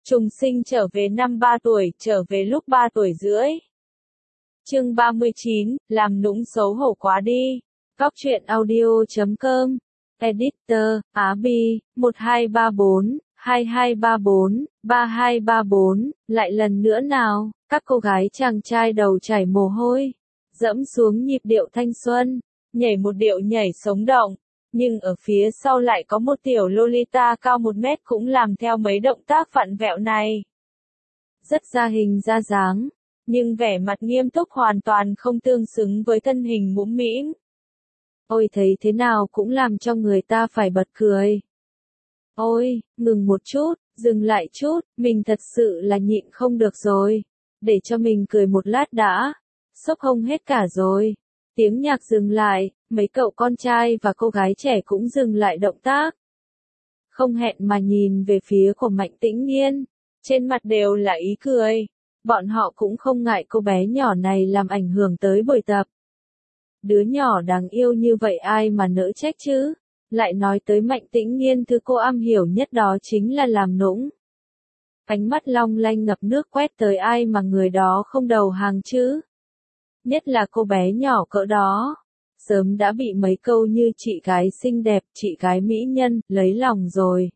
Trùng sinh trở về năm 3 tuổi, trở về lúc 3 tuổi rưỡi. Chương 39, làm nũng xấu hổ quá đi. Góc truyện audio.com. Editor, Abi, 1234, 2234, 3234, lại lần nữa nào, các cô gái chàng trai đầu chảy mồ hôi, dẫm xuống nhịp điệu thanh xuân, nhảy một điệu nhảy sống động. Nhưng ở phía sau lại có một tiểu Lolita cao 1 mét cũng làm theo mấy động tác vặn vẹo này. Rất ra hình ra dáng, nhưng vẻ mặt nghiêm túc hoàn toàn không tương xứng với thân hình mũm mĩm. Ôi thấy thế nào cũng làm cho người ta phải bật cười. Ôi, ngừng một chút, dừng lại chút, mình thật sự là nhịn không được rồi. Để cho mình cười một lát đã. Sốc hông hết cả rồi. Tiếng nhạc dừng lại, mấy cậu con trai và cô gái trẻ cũng dừng lại động tác. Không hẹn mà nhìn về phía của Mạnh Tĩnh Nghiên, trên mặt đều là ý cười. Bọn họ cũng không ngại cô bé nhỏ này làm ảnh hưởng tới buổi tập. Đứa nhỏ đáng yêu như vậy ai mà nỡ trách chứ? Lại nói tới Mạnh Tĩnh Nghiên, thứ cô am hiểu nhất đó chính là làm nũng. Ánh mắt long lanh ngập nước quét tới ai mà người đó không đầu hàng chứ? Nhất là cô bé nhỏ cỡ đó. Sớm đã bị mấy câu như chị gái xinh đẹp, chị gái mỹ nhân, lấy lòng rồi.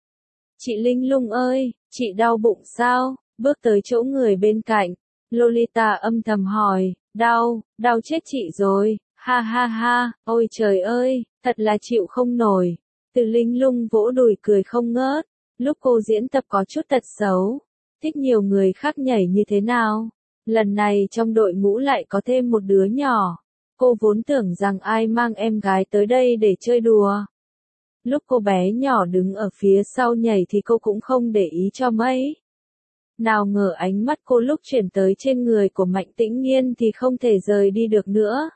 Chị Linh Lung ơi, chị đau bụng sao? Bước tới chỗ người bên cạnh, Lolita âm thầm hỏi, đau chết chị rồi, ha ha ha, ôi trời ơi, thật là chịu không nổi. Từ Linh Lung vỗ đùi cười không ngớt, lúc cô diễn tập có chút tật xấu, thích nhiều người khác nhảy như thế nào. Lần này trong đội ngũ lại có thêm một đứa nhỏ. Cô vốn tưởng rằng ai mang em gái tới đây để chơi đùa. Lúc cô bé nhỏ đứng ở phía sau nhảy thì cô cũng không để ý cho mấy. Nào ngờ ánh mắt cô lúc chuyển tới trên người của Mạnh Tĩnh Nghiên thì không thể rời đi được nữa.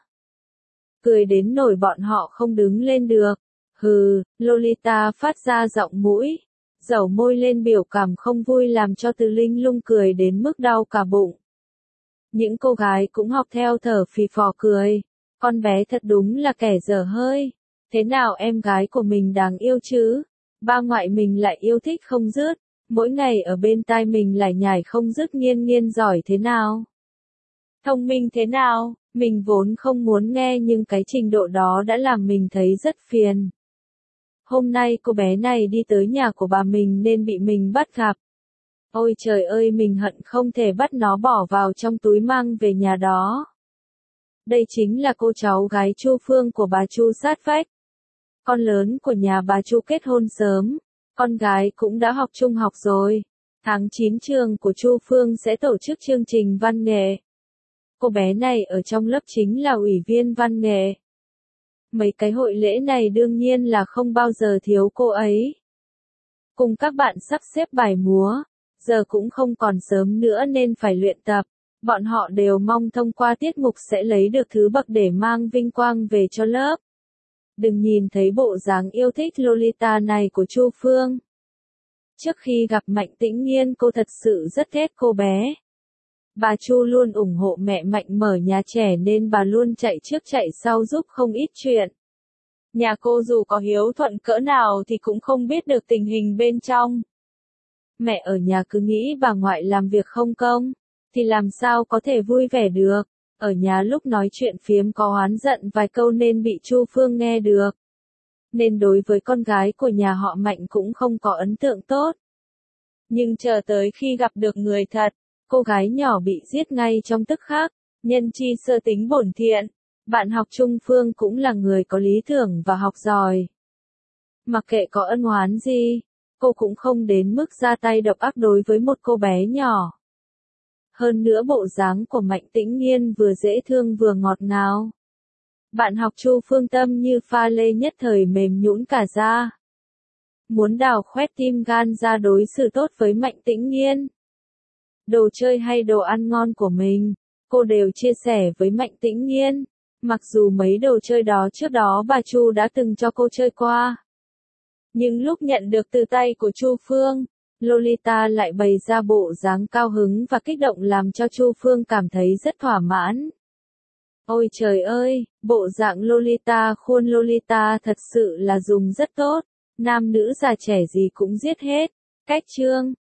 Cười đến nổi bọn họ không đứng lên được. Hừ, Lolita phát ra giọng mũi, dẩu môi lên biểu cảm không vui làm cho Từ Linh Lung cười đến mức đau cả bụng. Những cô gái cũng học theo thở phì phò cười. Con bé thật đúng là kẻ dở hơi. Thế nào em gái của mình đáng yêu chứ? Ba ngoại mình lại yêu thích không dứt. Mỗi ngày ở bên tai mình lại nhải không dứt. Nghiên Nghiên giỏi thế nào? Thông minh thế nào? Mình vốn không muốn nghe nhưng cái trình độ đó đã làm mình thấy rất phiền. Hôm nay cô bé này đi tới nhà của bà mình nên bị mình bắt gặp. Ôi trời ơi, mình hận không thể bắt nó bỏ vào trong túi mang về nhà đó. Đây chính là cô cháu gái Chu Phương của bà Chu sát vách. Con lớn của nhà bà Chu kết hôn sớm, con gái cũng đã học trung học rồi. Tháng 9 trường của Chu Phương sẽ tổ chức chương trình văn nghệ. Cô bé này ở trong lớp chính là ủy viên văn nghệ. Mấy cái hội lễ này đương nhiên là không bao giờ thiếu cô ấy. Cùng các bạn sắp xếp bài múa, giờ cũng không còn sớm nữa nên phải luyện tập. Bọn họ đều mong thông qua tiết mục sẽ lấy được thứ bậc để mang vinh quang về cho lớp. Đừng nhìn thấy bộ dáng yêu thích Lolita này của Chu Phương. Trước khi gặp Mạnh Tĩnh Nghiên cô thật sự rất ghét cô bé. Bà Chu luôn ủng hộ mẹ Mạnh mở nhà trẻ nên bà luôn chạy trước chạy sau giúp không ít chuyện. Nhà cô dù có hiếu thuận cỡ nào thì cũng không biết được tình hình bên trong. Mẹ ở nhà cứ nghĩ bà ngoại làm việc không công, thì làm sao có thể vui vẻ được. Ở nhà lúc nói chuyện phiếm có oán giận vài câu nên bị Chu Phương nghe được. Nên đối với con gái của nhà họ Mạnh cũng không có ấn tượng tốt. Nhưng chờ tới khi gặp được người thật, cô gái nhỏ bị giết ngay trong tức khắc. Nhân chi sơ tính bổn thiện, bạn học Trung Phương cũng là người có lý tưởng và học giỏi. Mặc kệ có ân oán gì, cô cũng không đến mức ra tay độc ác đối với một cô bé nhỏ. Hơn nữa bộ dáng của Mạnh Tĩnh Nghiên vừa dễ thương vừa ngọt ngào. Bạn học Chu Phương tâm như pha lê nhất thời mềm nhũn cả da. Muốn đào khoét tim gan ra đối xử tốt với Mạnh Tĩnh Nghiên. Đồ chơi hay đồ ăn ngon của mình, cô đều chia sẻ với Mạnh Tĩnh Nghiên. Mặc dù mấy đồ chơi đó trước đó bà Chu đã từng cho cô chơi qua. Nhưng lúc nhận được từ tay của Chu Phương, Lolita lại bày ra bộ dáng cao hứng và kích động làm cho Chu Phương cảm thấy rất thỏa mãn. Ôi trời ơi, bộ dạng Lolita khuôn Lolita thật sự là dùng rất tốt, nam nữ già trẻ gì cũng giết hết. Cách chương